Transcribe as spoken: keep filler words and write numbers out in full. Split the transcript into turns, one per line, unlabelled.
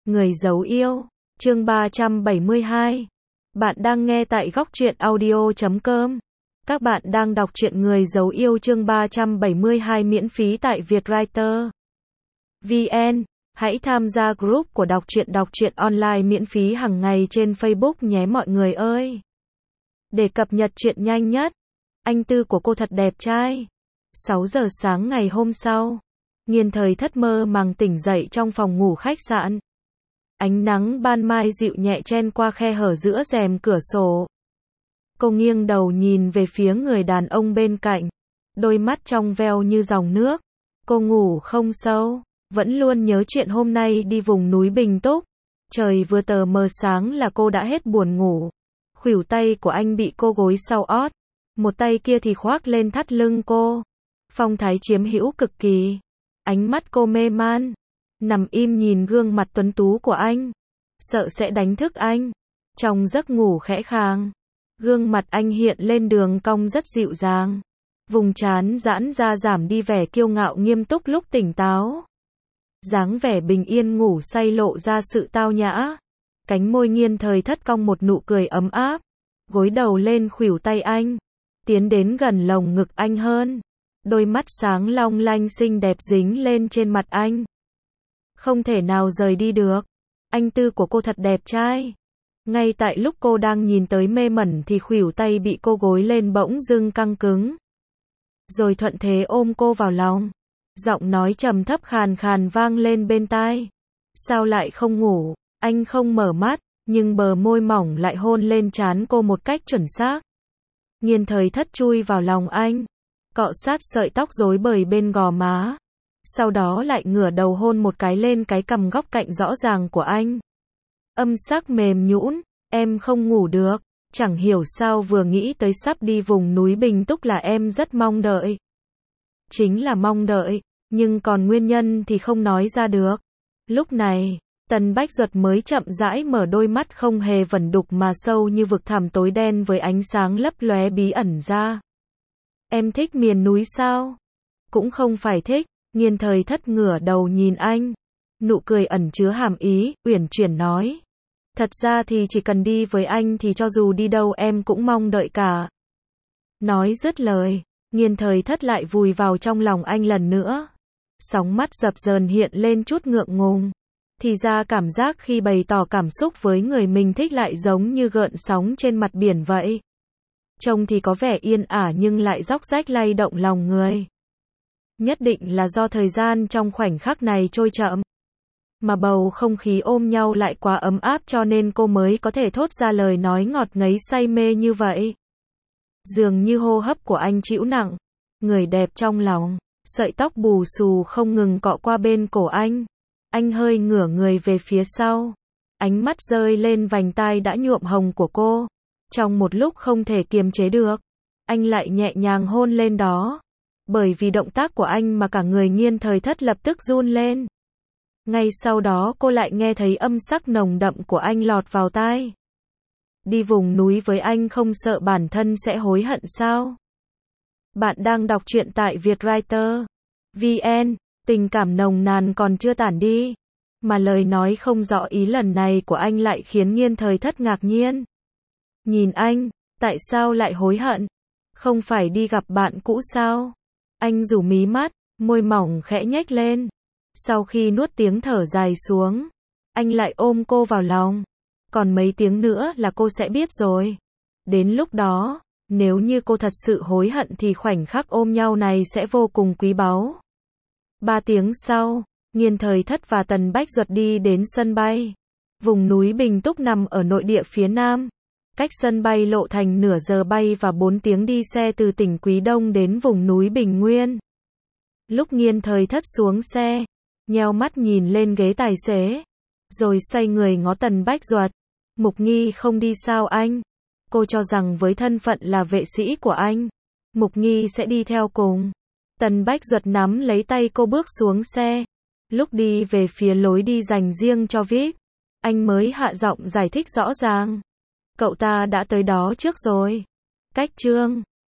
Người giấu yêu, chương ba trăm bảy mươi hai. Bạn đang nghe tại góc truyện audio chấm com. Các bạn đang đọc truyện Người giấu yêu chương ba trăm bảy mươi hai miễn phí tại Vietwriter vê en. Hãy tham gia group của đọc truyện đọc truyện online miễn phí hàng ngày trên Facebook nhé mọi người ơi. Để cập nhật truyện nhanh nhất, anh Tư của cô thật đẹp trai. sáu giờ sáng ngày hôm sau, Nghiên Thời Thất mơ màng tỉnh dậy trong phòng ngủ khách sạn. Ánh nắng ban mai dịu nhẹ chen qua khe hở giữa rèm cửa sổ. Cô nghiêng đầu nhìn về phía người đàn ông bên cạnh, đôi mắt trong veo như dòng nước. Cô ngủ không sâu, vẫn luôn nhớ chuyện hôm nay đi vùng núi Bình Túc. Trời vừa tờ mờ sáng là cô đã hết buồn ngủ. Khuỷu tay của anh bị cô gối sau ót, một tay kia thì khoác lên thắt lưng cô. Phong thái chiếm hữu cực kỳ. Ánh mắt cô mê man, nằm im nhìn gương mặt tuấn tú của anh, sợ sẽ đánh thức anh. Trong giấc ngủ khẽ khàng, gương mặt anh hiện lên đường cong rất dịu dàng, vùng trán giãn ra giảm đi vẻ kiêu ngạo nghiêm túc lúc tỉnh táo. Dáng vẻ bình yên ngủ say lộ ra sự tao nhã. Cánh môi Nghiên Thời Thất cong một nụ cười ấm áp, gối đầu lên khuỷu tay anh, tiến đến gần lồng ngực anh hơn. Đôi mắt sáng long lanh xinh đẹp dính lên trên mặt anh. Không thể nào rời đi được. Anh Tư của cô thật đẹp trai. Ngay tại lúc cô đang nhìn tới mê mẩn thì khuỷu tay bị cô gối lên bỗng dưng căng cứng. Rồi thuận thế ôm cô vào lòng. Giọng nói trầm thấp khàn khàn vang lên bên tai. Sao lại không ngủ? Anh không mở mắt, nhưng bờ môi mỏng lại hôn lên trán cô một cách chuẩn xác. Nghiên Thời Thất chui vào lòng anh, cọ sát sợi tóc rối bời bên gò má. Sau đó lại ngửa đầu hôn một cái lên cái cằm góc cạnh rõ ràng của anh. Âm sắc mềm nhũn, em không ngủ được, chẳng hiểu sao vừa nghĩ tới sắp đi vùng núi Bình Túc là em rất mong đợi. Chính là mong đợi, nhưng còn nguyên nhân thì không nói ra được. Lúc này, Tần Bách Duật mới chậm rãi mở đôi mắt không hề vẩn đục mà sâu như vực thẳm tối đen với ánh sáng lấp lóe bí ẩn ra. Em thích miền núi sao? Cũng không phải thích. Nghiên Thời Thất ngửa đầu nhìn anh, nụ cười ẩn chứa hàm ý, uyển chuyển nói. Thật ra thì chỉ cần đi với anh thì cho dù đi đâu em cũng mong đợi cả. Nói dứt lời, Nghiên Thời Thất lại vùi vào trong lòng anh lần nữa. Sóng mắt dập dờn hiện lên chút ngượng ngùng. Thì ra cảm giác khi bày tỏ cảm xúc với người mình thích lại giống như gợn sóng trên mặt biển vậy. Trông thì có vẻ yên ả nhưng lại róc rách lay động lòng người. Nhất định là do thời gian trong khoảnh khắc này trôi chậm. Mà bầu không khí ôm nhau lại quá ấm áp cho nên cô mới có thể thốt ra lời nói ngọt ngấy say mê như vậy. Dường như hô hấp của anh trĩu nặng. Người đẹp trong lòng, sợi tóc bù xù không ngừng cọ qua bên cổ anh. Anh hơi ngửa người về phía sau. Ánh mắt rơi lên vành tai đã nhuộm hồng của cô. Trong một lúc không thể kiềm chế được, anh lại nhẹ nhàng hôn lên đó. Bởi vì động tác của anh mà cả người Nghiên Thời Thất lập tức run lên. Ngay sau đó cô lại nghe thấy âm sắc nồng đậm của anh lọt vào tai. Đi vùng núi với anh không sợ bản thân sẽ hối hận sao? Bạn đang đọc truyện tại Vietwriter vê en. Tình cảm nồng nàn còn chưa tản đi, mà lời nói không rõ ý lần này của anh lại khiến Nghiên Thời Thất ngạc nhiên. Nhìn anh, tại sao lại hối hận? Không phải đi gặp bạn cũ sao? Anh rủ mí mắt, môi mỏng khẽ nhếch lên. Sau khi nuốt tiếng thở dài xuống, anh lại ôm cô vào lòng. Còn mấy tiếng nữa là cô sẽ biết rồi. Đến lúc đó, nếu như cô thật sự hối hận thì khoảnh khắc ôm nhau này sẽ vô cùng quý báu. Ba tiếng sau, Nghiên Thời Thất và Tần Bách Duật đi đến sân bay. Vùng núi Bình Túc nằm ở nội địa phía nam. Cách sân bay lộ thành nửa giờ bay và bốn tiếng đi xe từ tỉnh Quý Đông đến vùng núi Bình Nguyên. Lúc Nghiên Thời Thất xuống xe, nheo mắt nhìn lên ghế tài xế, rồi xoay người ngó Tần Bách Duật. Mục Nghi không đi sao anh? Cô cho rằng với thân phận là vệ sĩ của anh, Mục Nghi sẽ đi theo cùng. Tần Bách Duật nắm lấy tay cô bước xuống xe. Lúc đi về phía lối đi dành riêng cho vi ai pi, anh mới hạ giọng giải thích rõ ràng. Cậu ta đã tới đó trước rồi. Cách chương